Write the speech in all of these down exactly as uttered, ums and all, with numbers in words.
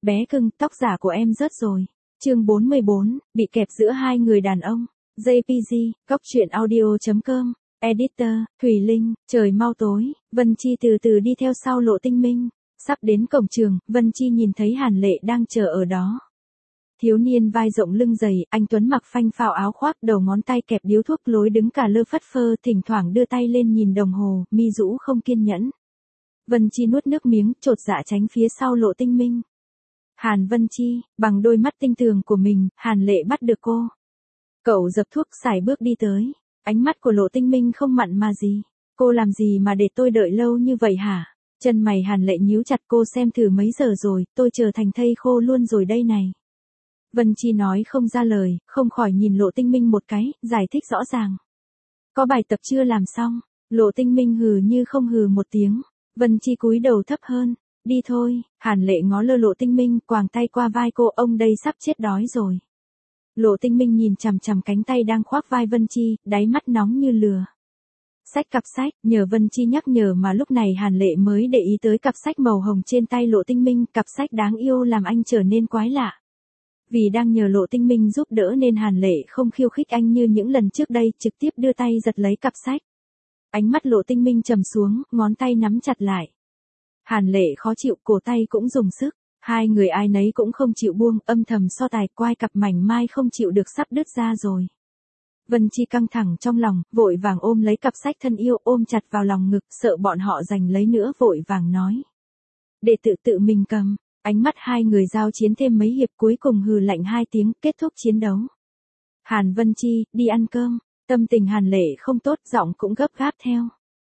Bé cưng, tóc giả của em rớt rồi. Chương bốn mươi bốn, bị kẹp giữa hai người đàn ông. jay pê giê, góc truyện audio chấm com. Editor, Thùy Linh, trời mau tối, Vân Chi từ từ đi theo sau Lộ Tinh Minh. Sắp đến cổng trường, Vân Chi nhìn thấy Hàn Lệ đang chờ ở đó. Thiếu niên vai rộng lưng dày, anh tuấn mặc phanh phao áo khoác, đầu ngón tay kẹp điếu thuốc lối đứng cả lơ phất phơ, thỉnh thoảng đưa tay lên nhìn đồng hồ, mi rũ không kiên nhẫn. Vân Chi nuốt nước miếng, chột dạ tránh phía sau Lộ Tinh Minh. Hàn Vân Chi, bằng đôi mắt tinh tường của mình, Hàn Lệ bắt được cô. Cậu dập thuốc xài bước đi tới. Ánh mắt của Lộ Tinh Minh không mặn mà gì. Cô làm gì mà để tôi đợi lâu như vậy hả? Chân mày Hàn Lệ nhíu chặt, cô xem thử mấy giờ rồi, tôi chờ thành thây khô luôn rồi đây này. Vân Chi nói không ra lời, không khỏi nhìn Lộ Tinh Minh một cái, giải thích rõ ràng. Có bài tập chưa làm xong? Lộ Tinh Minh hừ như không hừ một tiếng. Vân Chi cúi đầu thấp hơn. Đi thôi, Hàn Lệ ngó lơ Lộ Tinh Minh, quàng tay qua vai cô, ông đây sắp chết đói rồi. Lộ Tinh Minh nhìn chằm chằm cánh tay đang khoác vai Vân Chi, đáy mắt nóng như lửa. Xách cặp sách, nhờ Vân Chi nhắc nhở mà lúc này Hàn Lệ mới để ý tới cặp sách màu hồng trên tay Lộ Tinh Minh, cặp sách đáng yêu làm anh trở nên quái lạ. Vì đang nhờ Lộ Tinh Minh giúp đỡ nên Hàn Lệ không khiêu khích anh như những lần trước đây, trực tiếp đưa tay giật lấy cặp sách. Ánh mắt Lộ Tinh Minh trầm xuống, ngón tay nắm chặt lại. Hàn Lệ khó chịu, cổ tay cũng dùng sức. Hai người ai nấy cũng không chịu buông, âm thầm so tài, quai cặp mảnh mai không chịu được sắp đứt ra rồi. Vân Chi căng thẳng trong lòng, vội vàng ôm lấy cặp sách thân yêu, ôm chặt vào lòng ngực, sợ bọn họ giành lấy nữa, vội vàng nói. Để tự tự mình cầm. Ánh mắt hai người giao chiến thêm mấy hiệp, cuối cùng hừ lạnh hai tiếng, kết thúc chiến đấu. Hàn Vân Chi, đi ăn cơm. Tâm tình Hàn Lệ không tốt, giọng cũng gấp gáp theo.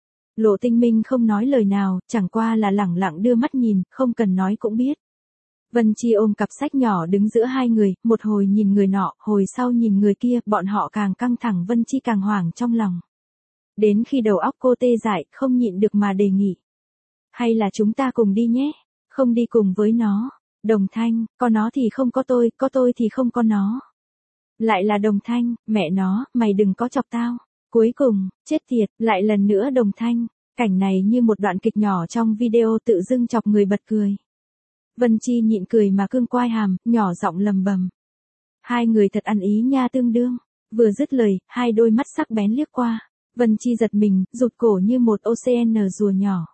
Lộ Tinh Minh không nói lời nào, chẳng qua là lẳng lặng đưa mắt nhìn, không cần nói cũng biết. Vân Chi ôm cặp sách nhỏ đứng giữa hai người, một hồi nhìn người nọ, hồi sau nhìn người kia, bọn họ càng căng thẳng, Vân Chi càng hoảng trong lòng. Đến khi đầu óc cô tê dại, không nhịn được mà đề nghị. Hay là chúng ta cùng đi nhé, không đi cùng với nó. Đồng Thanh, có nó thì không có tôi, có tôi thì không có nó. Lại là Đồng Thanh, mẹ nó, mày đừng có chọc tao. Cuối cùng, chết tiệt, lại lần nữa Đồng Thanh. Cảnh này như một đoạn kịch nhỏ trong video tự dưng chọc người bật cười. Vân Chi nhịn cười mà cương quai hàm, nhỏ giọng lầm bầm. Hai người thật ăn ý nha tương đương. Vừa dứt lời, hai đôi mắt sắc bén liếc qua. Vân Chi giật mình, rụt cổ như một ô xê en rùa nhỏ.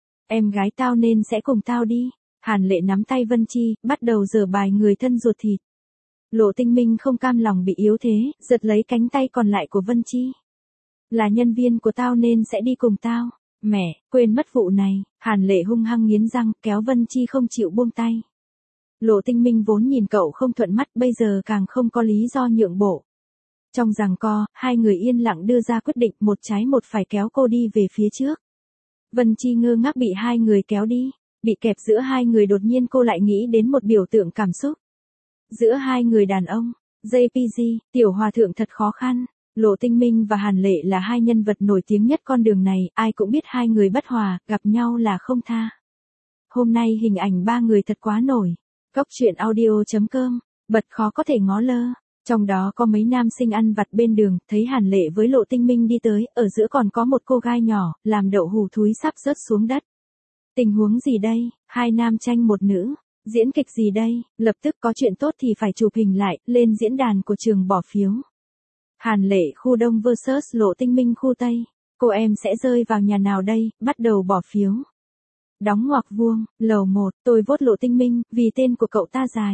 Em gái tao nên sẽ cùng tao đi. Hàn Lệ nắm tay Vân Chi, bắt đầu giở bài người thân ruột thịt. Lộ Tinh Minh không cam lòng bị yếu thế, giật lấy cánh tay còn lại của Vân Chi. Là nhân viên của tao nên sẽ đi cùng tao. Mẹ, quên mất vụ này. Hàn Lệ hung hăng nghiến răng, kéo Vân Chi không chịu buông tay. Lộ Tinh Minh vốn nhìn cậu không thuận mắt, bây giờ càng không có lý do nhượng bộ. Trong giằng co, hai người yên lặng đưa ra quyết định, một trái một phải kéo cô đi về phía trước. Vân Chi ngơ ngác bị hai người kéo đi. Bị kẹp giữa hai người, đột nhiên cô lại nghĩ đến một biểu tượng cảm xúc. Giữa hai người đàn ông, jay pê giê, tiểu hòa thượng thật khó khăn. Lộ Tinh Minh và Hàn Lệ là hai nhân vật nổi tiếng nhất con đường này, ai cũng biết hai người bất hòa, gặp nhau là không tha. Hôm nay hình ảnh ba người thật quá nổi. Góc truyện audio chấm com, bật khó có thể ngó lơ. Trong đó có mấy nam sinh ăn vặt bên đường, thấy Hàn Lệ với Lộ Tinh Minh đi tới, ở giữa còn có một cô gái nhỏ, làm đậu hù thúi sắp rớt xuống đất. Tình huống gì đây? Hai nam tranh một nữ. Diễn kịch gì đây? Lập tức có chuyện tốt thì phải chụp hình lại, lên diễn đàn của trường bỏ phiếu. Hàn Lệ khu Đông versus Lộ Tinh Minh khu Tây. Cô em sẽ rơi vào nhà nào đây? Bắt đầu bỏ phiếu. Đóng ngoặc vuông, lầu một, tôi vote Lộ Tinh Minh, vì tên của cậu ta dài.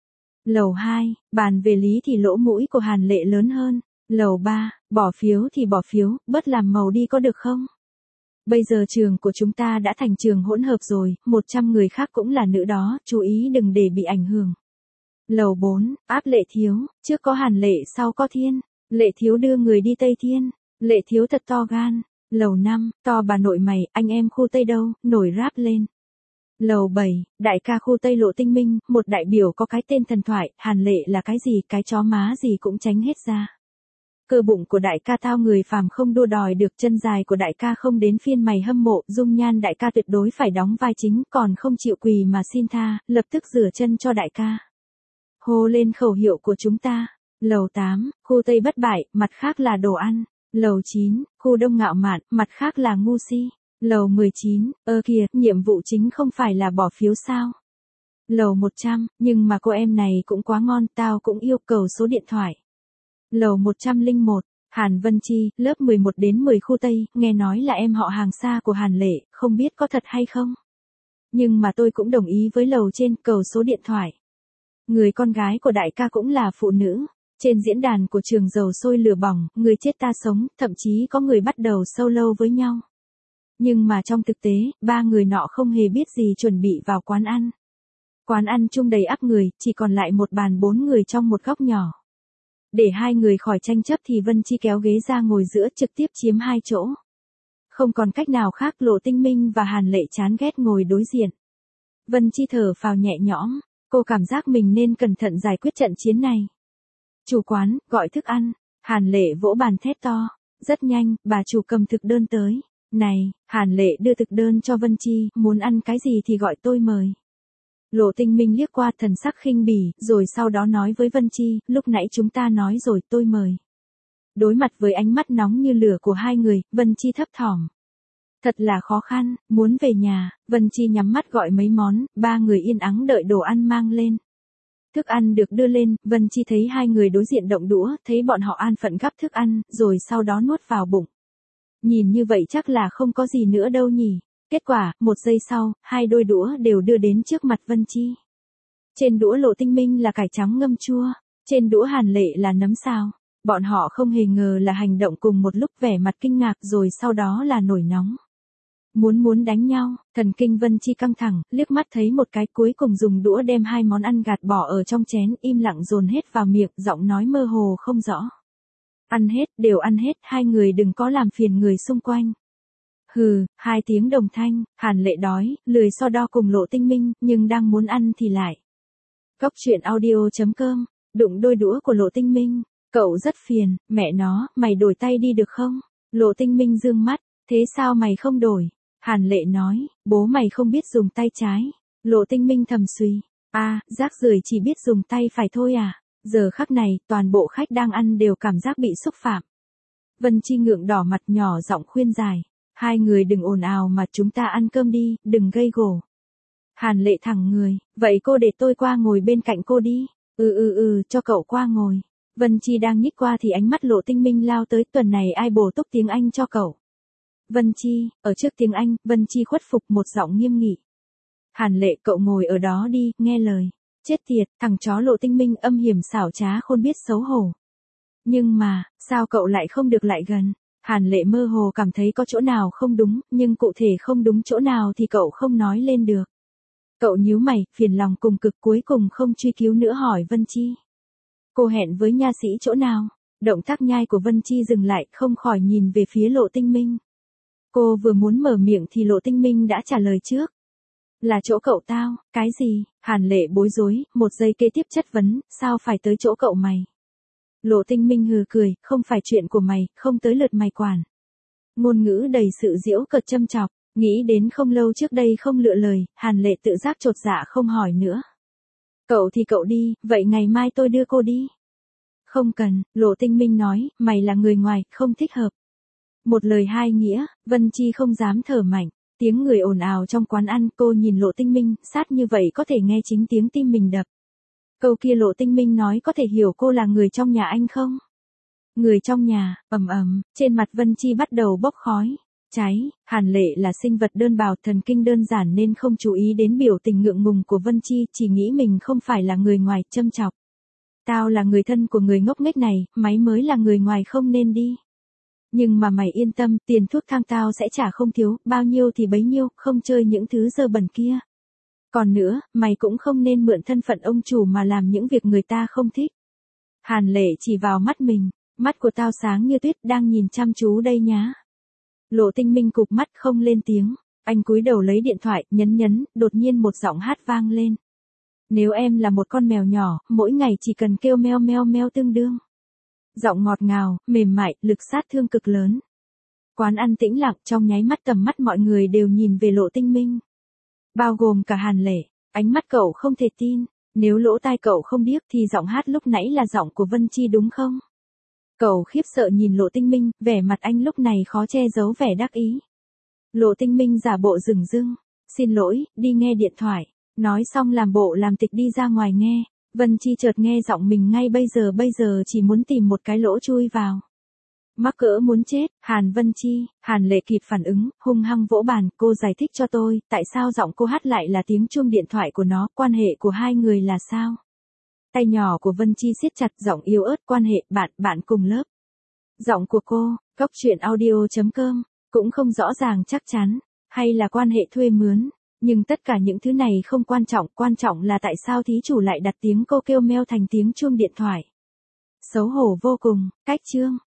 Lầu hai, bàn về lý thì lỗ mũi của Hàn Lệ lớn hơn. Lầu ba, bỏ phiếu thì bỏ phiếu, bớt làm màu đi có được không? Bây giờ trường của chúng ta đã thành trường hỗn hợp rồi, một trăm người khác cũng là nữ đó, chú ý đừng để bị ảnh hưởng. Lầu bốn, áp Lệ Thiếu, trước có Hàn Lệ sau có Thiên. Lệ Thiếu đưa người đi Tây Thiên. Lệ Thiếu thật to gan. Lầu năm, to bà nội mày, anh em khu Tây đâu, nổi rap lên. Lầu bảy, đại ca khu Tây Lộ Tinh Minh, một đại biểu có cái tên thần thoại, Hàn Lệ là cái gì, cái chó má gì cũng tránh hết ra. Cơ bụng của đại ca tao người phàm không đua đòi được, chân dài của đại ca không đến phiên mày hâm mộ, dung nhan đại ca tuyệt đối phải đóng vai chính, còn không chịu quỳ mà xin tha, lập tức rửa chân cho đại ca. Hô lên khẩu hiệu của chúng ta. Lầu tám, khu Tây bất bại, mặt khác là đồ ăn. Lầu chín, khu Đông ngạo mạn, mặt khác là ngu si. Lầu mười chín, ơ kìa, nhiệm vụ chính không phải là bỏ phiếu sao? Lầu một trăm, nhưng mà cô em này cũng quá ngon, tao cũng yêu cầu số điện thoại. Lầu một trăm lẻ một, Hàn Vân Chi, lớp mười một đến mười khu Tây, nghe nói là em họ hàng xa của Hàn Lệ, không biết có thật hay không. Nhưng mà tôi cũng đồng ý với lầu trên, cầu số điện thoại. Người con gái của đại ca cũng là phụ nữ. Trên diễn đàn của trường dầu sôi lửa bỏng, người chết ta sống, thậm chí có người bắt đầu solo với nhau. Nhưng mà trong thực tế, ba người nọ không hề biết gì chuẩn bị vào quán ăn. Quán ăn chung đầy ắp người, chỉ còn lại một bàn bốn người trong một góc nhỏ. Để hai người khỏi tranh chấp thì Vân Chi kéo ghế ra ngồi giữa, trực tiếp chiếm hai chỗ. Không còn cách nào khác, Lộ Tinh Minh và Hàn Lệ chán ghét ngồi đối diện. Vân Chi thở phào nhẹ nhõm, cô cảm giác mình nên cẩn thận giải quyết trận chiến này. Chủ quán, gọi thức ăn. Hàn Lệ vỗ bàn thét to. Rất nhanh, bà chủ cầm thực đơn tới. Này, Hàn Lệ đưa thực đơn cho Vân Chi, muốn ăn cái gì thì gọi tôi mời. Lộ Tinh Minh liếc qua thần sắc khinh bỉ, rồi sau đó nói với Vân Chi, lúc nãy chúng ta nói rồi, tôi mời. Đối mặt với ánh mắt nóng như lửa của hai người, Vân Chi thấp thỏm. Thật là khó khăn, muốn về nhà, Vân Chi nhắm mắt gọi mấy món, ba người yên ắng đợi đồ ăn mang lên. Thức ăn được đưa lên, Vân Chi thấy hai người đối diện động đũa, thấy bọn họ an phận gắp thức ăn, rồi sau đó nuốt vào bụng. Nhìn như vậy chắc là không có gì nữa đâu nhỉ. Kết quả, một giây sau, hai đôi đũa đều đưa đến trước mặt Vân Chi. Trên đũa Lộ Tinh Minh là cải trắng ngâm chua, trên đũa Hàn Lệ là nấm xào. Bọn họ không hề ngờ là hành động cùng một lúc, vẻ mặt kinh ngạc rồi sau đó là nổi nóng. Muốn muốn đánh nhau, thần kinh Vân Chi căng thẳng, liếc mắt thấy một cái, cuối cùng dùng đũa đem hai món ăn gạt bỏ ở trong chén, im lặng dồn hết vào miệng, giọng nói mơ hồ không rõ. Ăn hết, đều ăn hết, hai người đừng có làm phiền người xung quanh. Hừ, hai tiếng đồng thanh, Hàn Lệ đói, lười so đo cùng Lộ Tinh Minh, nhưng đang muốn ăn thì lại. Cóc truyện audio chấm com, đụng đôi đũa của Lộ Tinh Minh, cậu rất phiền, mẹ nó, mày đổi tay đi được không? Lộ Tinh Minh dương mắt, thế sao mày không đổi? Hàn Lệ nói, bố mày không biết dùng tay trái. Lộ Tinh Minh thầm suy, a, à, rác rưởi chỉ biết dùng tay phải thôi à? Giờ khắc này, toàn bộ khách đang ăn đều cảm giác bị xúc phạm. Vân Chi ngượng đỏ mặt, nhỏ giọng khuyên giải. Hai người đừng ồn ào mà chúng ta ăn cơm đi, đừng gây gổ. Hàn Lệ thẳng người, vậy cô để tôi qua ngồi bên cạnh cô đi. Ừ ừ ừ, cho cậu qua ngồi. Vân Chi đang nhích qua thì ánh mắt Lộ Tinh Minh lao tới, tuần này ai bổ túc tiếng Anh cho cậu. Vân Chi, ở trước tiếng Anh, Vân Chi khuất phục, một giọng nghiêm nghị. Hàn Lệ, cậu ngồi ở đó đi, nghe lời. Chết tiệt, thằng chó Lộ Tinh Minh âm hiểm xảo trá khôn biết xấu hổ. Nhưng mà, sao cậu lại không được lại gần? Hàn Lệ mơ hồ cảm thấy có chỗ nào không đúng, nhưng cụ thể không đúng chỗ nào thì cậu không nói lên được. Cậu nhíu mày, phiền lòng cùng cực, cuối cùng không truy cứu nữa hỏi Vân Chi. Cô hẹn với nha sĩ chỗ nào? Động tác nhai của Vân Chi dừng lại, không khỏi nhìn về phía Lộ Tinh Minh. Cô vừa muốn mở miệng thì Lộ Tinh Minh đã trả lời trước. Là chỗ cậu tao, cái gì? Hàn Lệ bối rối, một giây kế tiếp chất vấn, sao phải tới chỗ cậu mày? Lộ Tinh Minh hừ cười, không phải chuyện của mày, không tới lượt mày quản. Ngôn ngữ đầy sự giễu cợt châm chọc, nghĩ đến không lâu trước đây không lựa lời, Hàn Lệ tự giác chột dạ không hỏi nữa. Cậu thì cậu đi, vậy ngày mai tôi đưa cô đi. Không cần, Lộ Tinh Minh nói, mày là người ngoài, không thích hợp. Một lời hai nghĩa, Vân Chi không dám thở mạnh, tiếng người ồn ào trong quán ăn, cô nhìn Lộ Tinh Minh, sát như vậy có thể nghe chính tiếng tim mình đập. Câu kia Lộ Tinh Minh nói có thể hiểu cô là người trong nhà anh không? Người trong nhà, ầm ầm, trên mặt Vân Chi bắt đầu bốc khói, cháy. Hàn Lệ là sinh vật đơn bào, thần kinh đơn giản nên không chú ý đến biểu tình ngượng ngùng của Vân Chi, chỉ nghĩ mình không phải là người ngoài, châm chọc. Tao là người thân của người ngốc nghếch này, máy mới là người ngoài không nên đi. Nhưng mà mày yên tâm, tiền thuốc thang tao sẽ trả không thiếu, bao nhiêu thì bấy nhiêu, không chơi những thứ dơ bẩn kia. Còn nữa, mày cũng không nên mượn thân phận ông chủ mà làm những việc người ta không thích. Hàn Lệ chỉ vào mắt mình, mắt của tao sáng như tuyết, đang nhìn chăm chú đây nhá. Lộ Tinh Minh cụp mắt không lên tiếng, anh cúi đầu lấy điện thoại, nhấn nhấn, đột nhiên một giọng hát vang lên. Nếu em là một con mèo nhỏ, mỗi ngày chỉ cần kêu meo meo meo tương đương. Giọng ngọt ngào, mềm mại, lực sát thương cực lớn. Quán ăn tĩnh lặng, trong nháy mắt tầm mắt mọi người đều nhìn về Lộ Tinh Minh. Bao gồm cả Hàn Lệ, ánh mắt cậu không thể tin, nếu lỗ tai cậu không điếc thì giọng hát lúc nãy là giọng của Vân Chi đúng không? Cậu khiếp sợ nhìn Lộ Tinh Minh, vẻ mặt anh lúc này khó che giấu vẻ đắc ý. Lộ Tinh Minh giả bộ dửng dưng, xin lỗi, đi nghe điện thoại. Nói xong làm bộ làm tịch đi ra ngoài nghe, Vân Chi chợt nghe giọng mình ngay bây giờ bây giờ chỉ muốn tìm một cái lỗ chui vào. Mắc cỡ muốn chết, Hàn Vân Chi, Hàn Lệ kịp phản ứng, hung hăng vỗ bàn, cô giải thích cho tôi, tại sao giọng cô hát lại là tiếng chuông điện thoại của nó, quan hệ của hai người là sao? Tay nhỏ của Vân Chi siết chặt, giọng yếu ớt, quan hệ, bạn, bạn cùng lớp. Giọng của cô, góc chuyện audio chấm com, cũng không rõ ràng chắc chắn, hay là quan hệ thuê mướn, nhưng tất cả những thứ này không quan trọng, quan trọng là tại sao thí chủ lại đặt tiếng cô kêu meo thành tiếng chuông điện thoại. Xấu hổ vô cùng, cách chương.